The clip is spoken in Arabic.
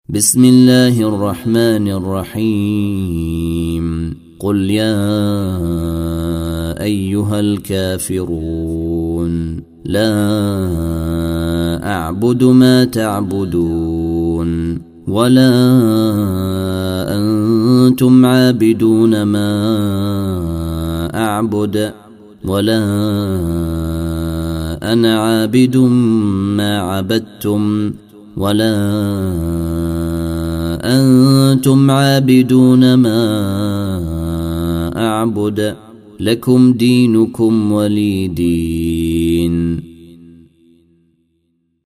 بسم الله الرحمن الرحيم قل يا أيها الكافرون لا أعبد ما تعبدون ولا أنتم عابدون ما أعبد ولا أنا عابد ما عبدتم ولا أنتم عابدون ما أعبد لكم دينكم ولي دين.